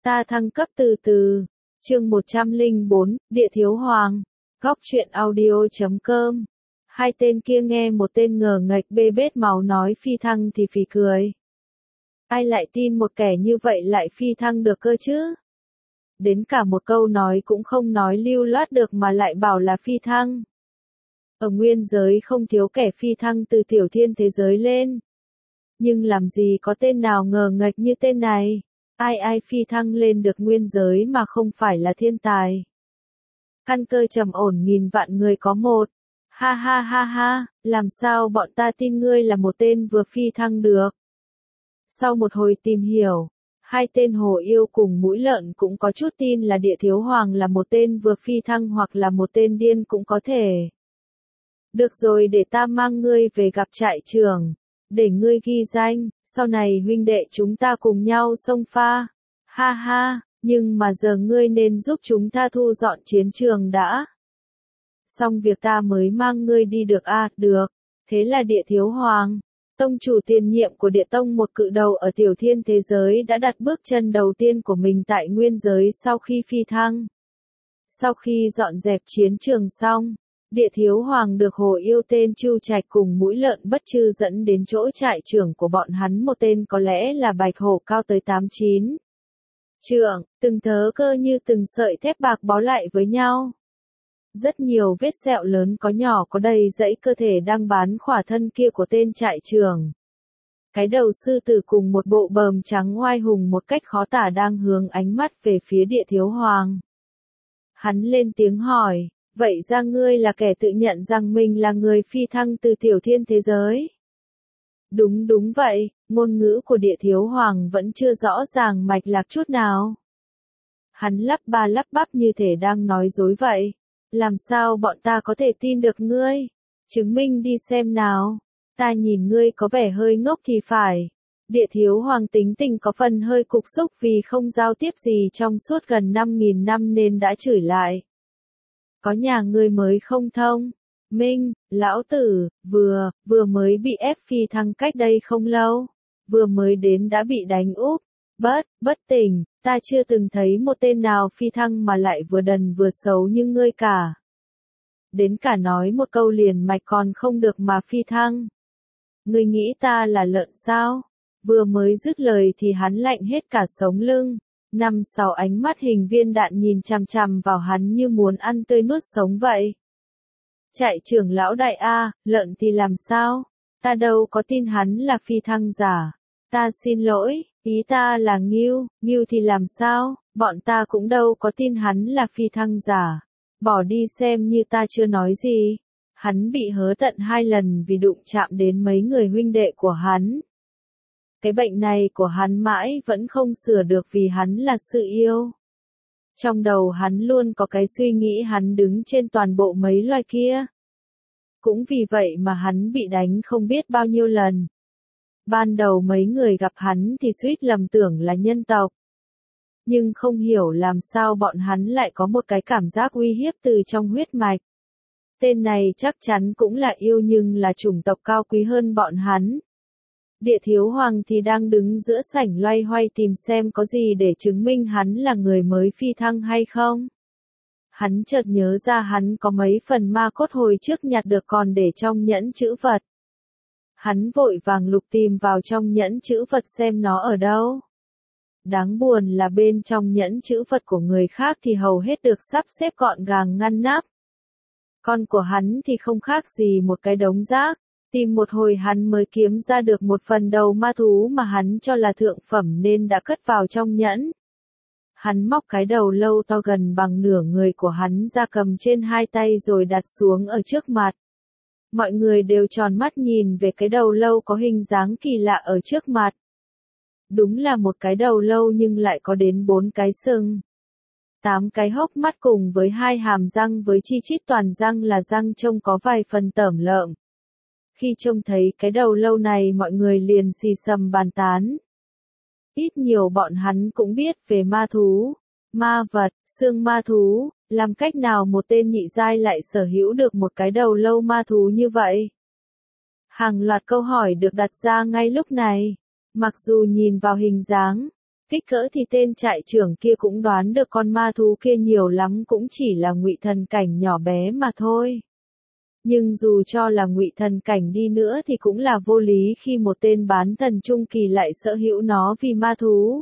Ta thăng cấp từ từ. Chương 104, Địa Thiếu Hoàng. Góc truyện audio.com. Hai tên kia nghe một tên ngờ nghệch bê bết máu nói phi thăng thì phì cười. Ai lại tin một kẻ như vậy lại phi thăng được cơ chứ? Đến cả một câu nói cũng không nói lưu loát được mà lại bảo là phi thăng. Ở nguyên giới không thiếu kẻ phi thăng từ tiểu thiên thế giới lên. Nhưng làm gì có tên nào ngờ nghệch như tên này? Ai phi thăng lên được nguyên giới mà không phải là thiên tài. Căn cơ trầm ổn nghìn vạn người có một. Ha ha ha ha, làm sao bọn ta tin ngươi là một tên vừa phi thăng được? Sau một hồi tìm hiểu, hai tên hồ yêu cùng mũi lợn cũng có chút tin là Địa Thiếu Hoàng là một tên vừa phi thăng hoặc là một tên điên cũng có thể. Được rồi, để ta mang ngươi về gặp trại trưởng, để ngươi ghi danh, sau này huynh đệ chúng ta cùng nhau xông pha. Ha ha, nhưng mà giờ ngươi nên giúp chúng ta thu dọn chiến trường đã. Xong việc ta mới mang ngươi đi được à, được. Thế là Địa Thiếu Hoàng, tông chủ tiền nhiệm của Địa Tông, một cự đầu ở tiểu thiên thế giới, đã đặt bước chân đầu tiên của mình tại nguyên giới sau khi phi thăng. Sau khi dọn dẹp chiến trường xong, Địa Thiếu Hoàng được hồ yêu tên Chu Trạch cùng mũi lợn bất chư dẫn đến chỗ trại trưởng của bọn hắn, một tên có lẽ là bạch hổ cao tới 8-9 trượng, từng thớ cơ như từng sợi thép bạc bó lại với nhau. Rất nhiều vết sẹo lớn có nhỏ có đầy dãy cơ thể đang bán khỏa thân kia của tên trại trưởng. Cái đầu sư tử cùng một bộ bờm trắng oai hùng một cách khó tả đang hướng ánh mắt về phía Địa Thiếu Hoàng. Hắn lên tiếng hỏi, vậy ra ngươi là kẻ tự nhận rằng mình là người phi thăng từ tiểu thiên thế giới? Đúng vậy, ngôn ngữ của Địa Thiếu Hoàng vẫn chưa rõ ràng mạch lạc chút nào. Hắn lắp ba lắp bắp như thể đang nói dối vậy. Làm sao bọn ta có thể tin được ngươi? Chứng minh đi xem nào. Ta nhìn ngươi có vẻ hơi ngốc thì phải. Địa Thiếu Hoàng tính tình có phần hơi cục xúc vì không giao tiếp gì trong suốt gần 5.000 năm nên đã chửi lại. Có nhà ngươi mới không thông minh, lão tử, vừa mới bị ép phi thăng cách đây không lâu. Vừa mới đến đã bị đánh úp. Bất tỉnh, ta chưa từng thấy một tên nào phi thăng mà lại vừa đần vừa xấu như ngươi cả. Đến cả nói một câu liền mạch còn không được mà phi thăng. Ngươi nghĩ ta là lợn sao? Vừa mới dứt lời thì hắn lạnh hết cả sống lưng. 5-6 ánh mắt hình viên đạn nhìn chằm chằm vào hắn như muốn ăn tươi nuốt sống vậy. Trại trưởng lão đại a, lợn thì làm sao? Ta đâu có tin hắn là phi thăng giả. Ta xin lỗi, ý ta là Ngưu thì làm sao? Bọn ta cũng đâu có tin hắn là phi thăng giả. Bỏ đi xem như ta chưa nói gì. Hắn bị hớ tận 2 lần vì đụng chạm đến mấy người huynh đệ của hắn. Cái bệnh này của hắn mãi vẫn không sửa được vì hắn là sự yêu. Trong đầu hắn luôn có cái suy nghĩ hắn đứng trên toàn bộ mấy loài kia. Cũng vì vậy mà hắn bị đánh không biết bao nhiêu lần. Ban đầu mấy người gặp hắn thì suýt lầm tưởng là nhân tộc. Nhưng không hiểu làm sao bọn hắn lại có một cái cảm giác uy hiếp từ trong huyết mạch. Tên này chắc chắn cũng là yêu nhưng là chủng tộc cao quý hơn bọn hắn. Địa Thiếu Hoàng thì đang đứng giữa sảnh loay hoay tìm xem có gì để chứng minh hắn là người mới phi thăng hay không. Hắn chợt nhớ ra hắn có mấy phần ma cốt hồi trước nhặt được còn để trong nhẫn chữ vật. Hắn vội vàng lục tìm vào trong nhẫn chữ vật xem nó ở đâu. Đáng buồn là bên trong nhẫn chữ vật của người khác thì hầu hết được sắp xếp gọn gàng ngăn nắp. Con của hắn thì không khác gì một cái đống rác. Tìm một hồi hắn mới kiếm ra được một phần đầu ma thú mà hắn cho là thượng phẩm nên đã cất vào trong nhẫn. Hắn móc cái đầu lâu to gần bằng nửa người của hắn ra cầm trên 2 tay rồi đặt xuống ở trước mặt. Mọi người đều tròn mắt nhìn về cái đầu lâu có hình dáng kỳ lạ ở trước mặt. Đúng là một cái đầu lâu nhưng lại có đến 4 cái sừng. 8 cái hốc mắt cùng với 2 hàm răng với chi chít toàn răng là răng trông có vài phần tởm lợm. Khi trông thấy cái đầu lâu này mọi người liền xì xầm bàn tán. Ít nhiều bọn hắn cũng biết về ma thú, ma vật, xương ma thú, làm cách nào một tên nhị giai lại sở hữu được một cái đầu lâu ma thú như vậy? Hàng loạt câu hỏi được đặt ra ngay lúc này. Mặc dù nhìn vào hình dáng, Kích cỡ thì tên trại trưởng kia cũng đoán được con ma thú kia nhiều lắm cũng chỉ là ngụy thần cảnh nhỏ bé mà thôi. Nhưng dù cho là ngụy thần cảnh đi nữa thì cũng là vô lý khi một tên bán thần trung kỳ lại sở hữu nó vì ma thú.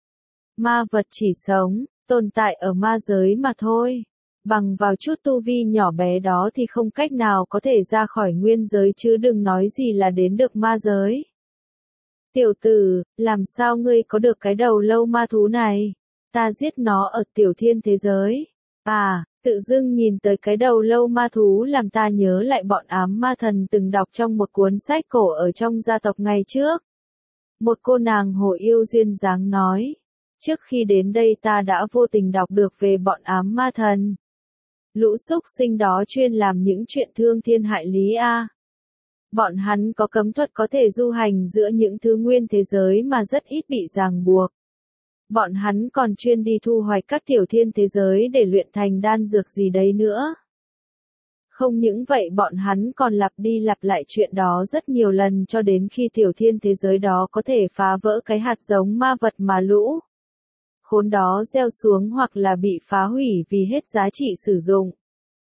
Ma vật chỉ sống, tồn tại ở ma giới mà thôi. Bằng vào chút tu vi nhỏ bé đó thì không cách nào có thể ra khỏi nguyên giới chứ đừng nói gì là đến được ma giới. Tiểu tử, làm sao ngươi có được cái đầu lâu ma thú này? Ta giết nó ở tiểu thiên thế giới. À, tự dưng nhìn tới cái đầu lâu ma thú làm ta nhớ lại bọn ám ma thần từng đọc trong một cuốn sách cổ ở trong gia tộc ngày trước. Một cô nàng hồ yêu duyên dáng nói. Trước khi đến đây ta đã vô tình đọc được về bọn ám ma thần. Lũ súc sinh đó chuyên làm những chuyện thương thiên hại lý a. Bọn hắn có cấm thuật có thể du hành giữa những thứ nguyên thế giới mà rất ít bị ràng buộc. Bọn hắn còn chuyên đi thu hoạch các tiểu thiên thế giới để luyện thành đan dược gì đấy nữa. Không những vậy bọn hắn còn lặp đi lặp lại chuyện đó rất nhiều lần cho đến khi tiểu thiên thế giới đó có thể phá vỡ cái hạt giống ma vật mà lũ khốn đó gieo xuống hoặc là bị phá hủy vì hết giá trị sử dụng.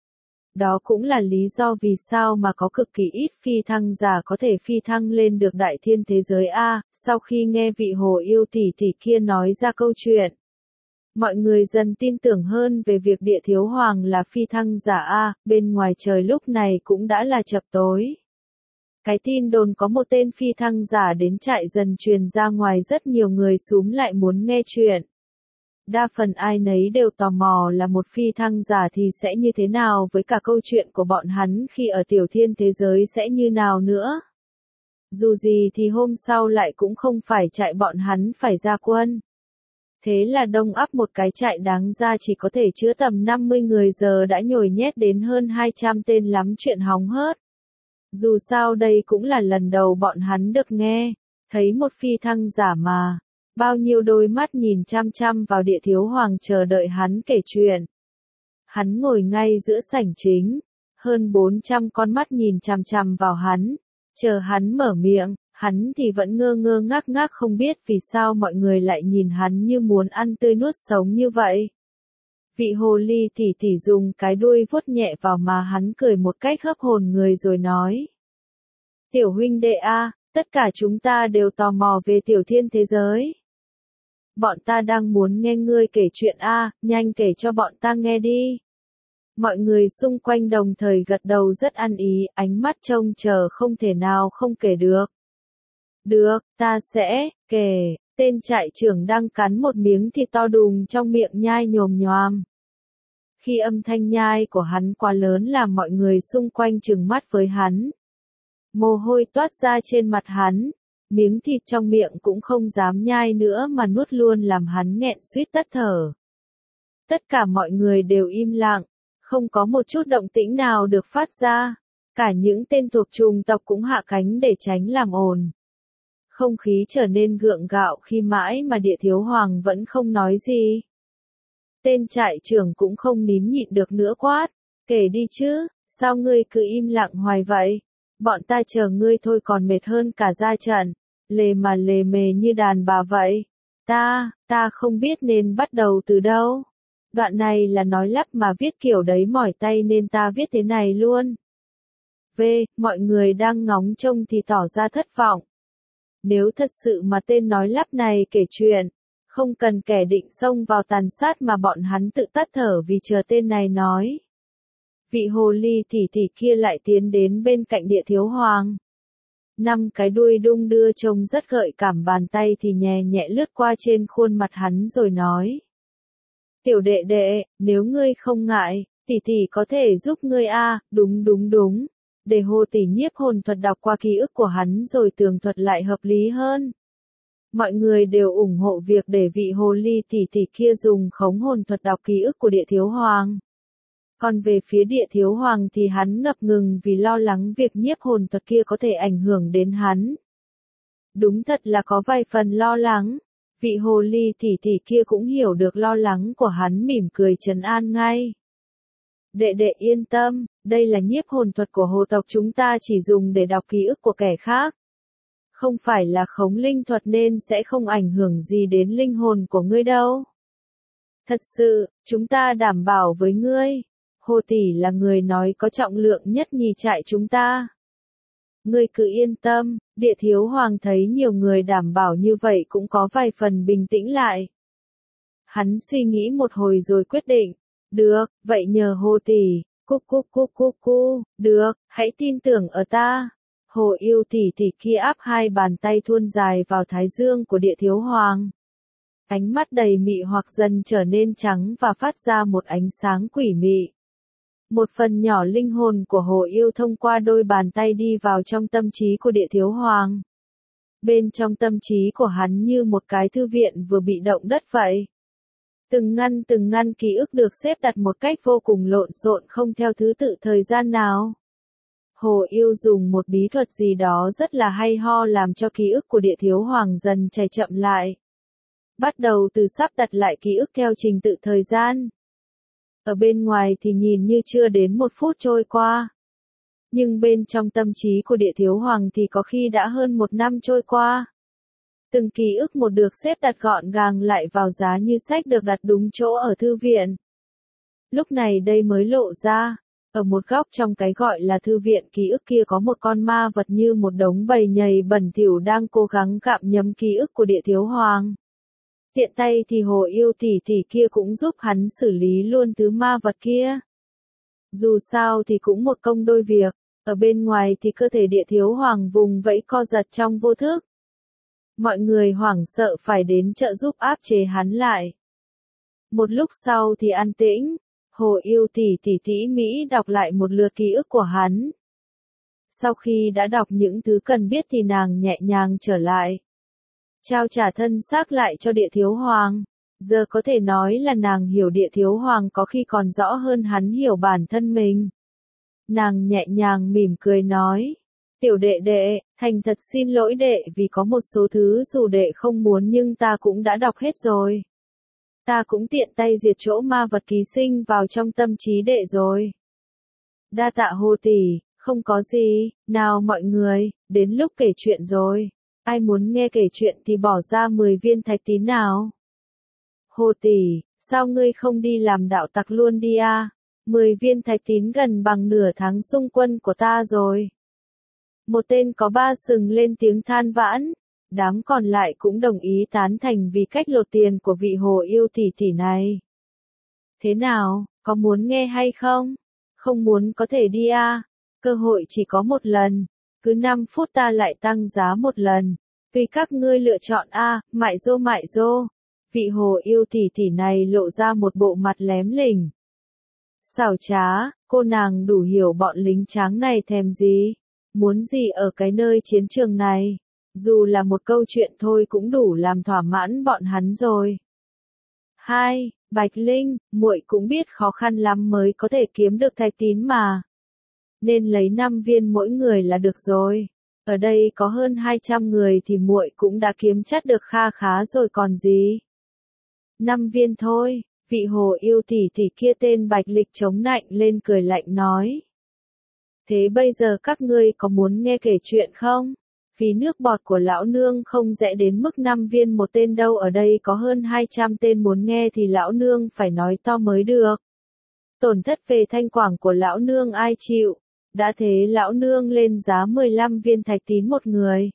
Đó cũng là lý do vì sao mà có cực kỳ ít phi thăng giả có thể phi thăng lên được đại thiên thế giới A, sau khi nghe vị hồ yêu tỷ tỷ kia nói ra câu chuyện. Mọi người dần tin tưởng hơn về việc địa thiếu hoàng là phi thăng giả A, bên ngoài trời lúc này cũng đã là chập tối. Cái tin đồn có một tên phi thăng giả đến trại dần truyền ra ngoài rất nhiều người xúm lại muốn nghe chuyện. Đa phần ai nấy đều tò mò là một phi thăng giả thì sẽ như thế nào với cả câu chuyện của bọn hắn khi ở tiểu thiên thế giới sẽ như nào nữa. Dù gì thì hôm sau lại cũng không phải trại bọn hắn phải ra quân. Thế là đông ắp một cái trại đáng ra chỉ có thể chứa tầm 50 người giờ đã nhồi nhét đến hơn 200 tên lắm chuyện hóng hớt. Dù sao đây cũng là lần đầu bọn hắn được nghe, thấy một phi thăng giả mà. Bao nhiêu đôi mắt nhìn chăm chăm vào địa thiếu hoàng chờ đợi hắn kể chuyện. Hắn ngồi ngay giữa sảnh chính, hơn 400 con mắt nhìn chăm chăm vào hắn, chờ hắn mở miệng, hắn thì vẫn ngơ ngơ ngác ngác không biết vì sao mọi người lại nhìn hắn như muốn ăn tươi nuốt sống như vậy. Vị hồ ly tỷ tỷ dùng cái đuôi vuốt nhẹ vào mà hắn cười một cách hấp hồn người rồi nói. Tiểu huynh đệ a, tất cả chúng ta đều tò mò về tiểu thiên thế giới. Bọn ta đang muốn nghe ngươi kể chuyện a, nhanh kể cho bọn ta nghe đi. Mọi người xung quanh đồng thời gật đầu rất ăn ý, ánh mắt trông chờ không thể nào không kể được. Được, ta sẽ kể. Tên trại trưởng đang cắn một miếng thịt to đùng trong miệng nhai nhồm nhoàm. Khi âm thanh nhai của hắn quá lớn làm mọi người xung quanh trừng mắt với hắn. Mồ hôi toát ra trên mặt hắn. Miếng thịt trong miệng cũng không dám nhai nữa mà nuốt luôn làm hắn nghẹn suýt tắt thở. Tất cả mọi người đều im lặng, không có một chút động tĩnh nào được phát ra. Cả những tên thuộc chủng tộc cũng hạ cánh để tránh làm ồn. Không khí trở nên gượng gạo khi mãi mà địa thiếu hoàng vẫn không nói gì. Tên trại trưởng cũng không nín nhịn được nữa quát. Kể đi chứ, sao ngươi cứ im lặng hoài vậy? Bọn ta chờ ngươi thôi còn mệt hơn cả ra trận. Lề mà lề mề như đàn bà vậy. Ta không biết nên bắt đầu từ đâu. Đoạn này là nói lắp mà viết kiểu đấy mỏi tay nên ta viết thế này luôn. Mọi người đang ngóng trông thì tỏ ra thất vọng. Nếu thật sự mà tên nói lắp này kể chuyện, không cần kẻ định xông vào tàn sát mà bọn hắn tự tắt thở vì chờ tên này nói. Vị hồ ly tỷ tỷ kia lại tiến đến bên cạnh địa thiếu hoàng. 5 cái đuôi đung đưa trông rất gợi cảm bàn tay thì nhẹ nhẹ lướt qua trên khuôn mặt hắn rồi nói. Tiểu đệ đệ, nếu ngươi không ngại, tỷ tỷ có thể giúp ngươi a, đúng. Để hồ tỷ nhiếp hồn thuật đọc qua ký ức của hắn rồi tường thuật lại hợp lý hơn. Mọi người đều ủng hộ việc để vị hồ ly tỷ tỷ kia dùng khống hồn thuật đọc ký ức của địa thiếu hoàng. Còn về phía địa thiếu hoàng thì hắn ngập ngừng vì lo lắng việc nhiếp hồn thuật kia có thể ảnh hưởng đến hắn. Đúng thật là có vài phần lo lắng. Vị hồ ly tỷ tỷ kia cũng hiểu được lo lắng của hắn mỉm cười trấn an ngay. Đệ đệ yên tâm, đây là nhiếp hồn thuật của hồ tộc chúng ta chỉ dùng để đọc ký ức của kẻ khác. Không phải là khống linh thuật nên sẽ không ảnh hưởng gì đến linh hồn của ngươi đâu. Thật sự, chúng ta đảm bảo với ngươi. Hồ tỷ là người nói có trọng lượng nhất nhì trại chúng ta. Ngươi cứ yên tâm, Địa Thiếu Hoàng thấy nhiều người đảm bảo như vậy cũng có vài phần bình tĩnh lại. Hắn suy nghĩ một hồi rồi quyết định. Được, vậy nhờ Hồ tỷ, được, hãy tin tưởng ở ta. Hồ Yêu tỷ kia áp hai bàn tay thuôn dài vào thái dương của Địa Thiếu Hoàng. Ánh mắt đầy mị hoặc dần trở nên trắng và phát ra một ánh sáng quỷ mị. Một phần nhỏ linh hồn của Hồ Yêu thông qua đôi bàn tay đi vào trong tâm trí của Địa Thiếu Hoàng. Bên trong tâm trí của hắn như một cái thư viện vừa bị động đất vậy. Từng ngăn ký ức được xếp đặt một cách vô cùng lộn xộn không theo thứ tự thời gian nào. Hồ Yêu dùng một bí thuật gì đó rất là hay ho làm cho ký ức của Địa Thiếu Hoàng dần chảy chậm lại. Bắt đầu từ sắp đặt lại ký ức theo trình tự thời gian. Ở bên ngoài thì nhìn như chưa đến 1 phút trôi qua. Nhưng bên trong tâm trí của Địa Thiếu Hoàng thì có khi đã hơn 1 năm trôi qua. Từng ký ức một được xếp đặt gọn gàng lại vào giá như sách được đặt đúng chỗ ở thư viện. Lúc này đây mới lộ ra, ở một góc trong cái gọi là thư viện ký ức kia có một con ma vật như một đống bầy nhầy bẩn thỉu đang cố gắng gặm nhấm ký ức của Địa Thiếu Hoàng. Tiện tay thì Hồ Yêu tỷ kia cũng giúp hắn xử lý luôn thứ ma vật kia. Dù sao thì cũng một công đôi việc, ở bên ngoài thì cơ thể Địa Thiếu Hoàng vùng vẫy co giật trong vô thức. Mọi người hoảng sợ phải đến trợ giúp áp chế hắn lại. Một lúc sau thì an tĩnh, Hồ Yêu tỷ Mỹ đọc lại một lượt ký ức của hắn. Sau khi đã đọc những thứ cần biết thì nàng nhẹ nhàng trở lại. Trao trả thân xác lại cho Địa Thiếu Hoàng. Giờ có thể nói là nàng hiểu Địa Thiếu Hoàng có khi còn rõ hơn hắn hiểu bản thân mình. Nàng nhẹ nhàng mỉm cười nói. Tiểu đệ, thành thật xin lỗi đệ vì có một số thứ dù đệ không muốn nhưng ta cũng đã đọc hết rồi. Ta cũng tiện tay diệt chỗ ma vật ký sinh vào trong tâm trí đệ rồi. Đa tạ Hồ tỷ, không có gì, nào mọi người, đến lúc kể chuyện rồi. Ai muốn nghe kể chuyện thì bỏ ra 10 viên thạch tín nào. Hồ tỷ, sao ngươi không đi làm đạo tặc luôn đi à? 10 viên thạch tín gần bằng nửa tháng xung quân của ta rồi. Một tên có 3 sừng lên tiếng than vãn. Đám còn lại cũng đồng ý tán thành vì cách lột tiền của vị Hồ Yêu tỷ này. Thế nào, có muốn nghe hay không? Không muốn có thể đi à? Cơ hội chỉ có một lần. Cứ 5 phút ta lại tăng giá một lần. Vì các ngươi lựa chọn a, mại dô. Vị Hồ Yêu tỷ này lộ ra một bộ mặt lém lỉnh. Xảo trá, cô nàng đủ hiểu bọn lính tráng này thèm gì. Muốn gì ở cái nơi chiến trường này. Dù là một câu chuyện thôi cũng đủ làm thỏa mãn bọn hắn rồi. 2. Bạch Linh, muội cũng biết khó khăn lắm mới có thể kiếm được thạch tín mà. Nên lấy 5 viên mỗi người là được rồi. Ở đây có hơn 200 người thì muội cũng đã kiếm chắc được kha khá rồi còn gì. 5 viên thôi, vị Hồ Yêu tỷ kia tên Bạch Lịch chống nạnh lên cười lạnh nói. Thế bây giờ các ngươi có muốn nghe kể chuyện không? Phí nước bọt của lão nương không rẻ đến mức 5 viên một tên đâu, ở đây có hơn 200 tên muốn nghe thì lão nương phải nói to mới được. Tổn thất về thanh quảng của lão nương ai chịu? Đã thế lão nương lên giá 15 viên thạch tín một người.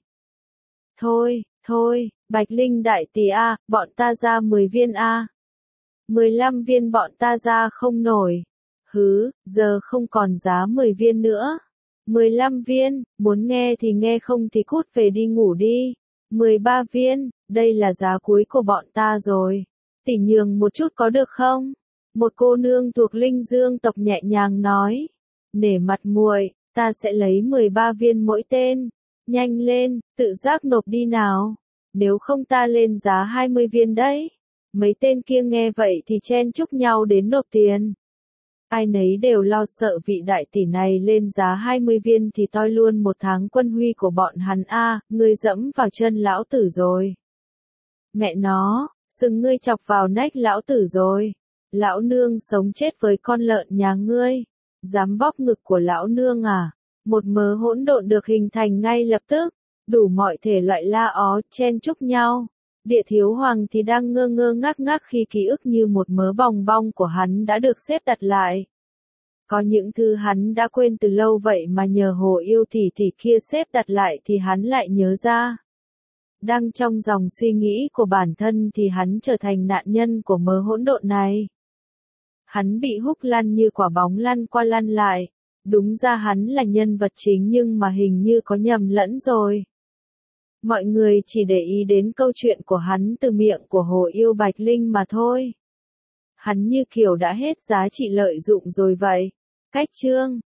Thôi, Bạch Linh đại tỷ a, bọn ta ra 10 viên a. 15 viên bọn ta ra không nổi. Giờ không còn giá 10 viên nữa. 15 viên, muốn nghe thì nghe không thì cút về đi ngủ đi. 13 viên, đây là giá cuối của bọn ta rồi. Tỷ nhường một chút có được không? Một cô nương thuộc Linh Dương tộc nhẹ nhàng nói. Nể mặt muội, ta sẽ lấy 13 viên mỗi tên. Nhanh lên, tự giác nộp đi nào. Nếu không ta lên giá 20 viên đấy. Mấy tên kia nghe vậy thì chen chúc nhau đến nộp tiền. Ai nấy đều lo sợ vị đại tỷ này lên giá 20 viên thì toi luôn 1 tháng quân huy của bọn hắn a, ngươi dẫm vào chân lão tử rồi. Mẹ nó, sừng ngươi chọc vào nách lão tử rồi. Lão nương sống chết với con lợn nhà ngươi. Dám bóp ngực của lão nương à? Một mớ hỗn độn được hình thành ngay lập tức. Đủ mọi thể loại la ó, chen chúc nhau. Địa thiếu hoàng thì đang ngơ ngơ ngác ngác khi ký ức như một mớ bòng bong của hắn đã được xếp đặt lại. Có những thứ hắn đã quên từ lâu vậy mà nhờ Hồ Yêu tỷ tỷ kia xếp đặt lại thì hắn lại nhớ ra. Đang trong dòng suy nghĩ của bản thân thì hắn trở thành nạn nhân của mớ hỗn độn này. Hắn bị húc lăn như quả bóng lăn qua lăn lại. Đúng ra hắn là nhân vật chính nhưng mà hình như có nhầm lẫn rồi. Mọi người chỉ để ý đến câu chuyện của hắn từ miệng của Hồ Yêu Bạch Linh mà thôi. Hắn như kiểu đã hết giá trị lợi dụng rồi vậy. Cách chương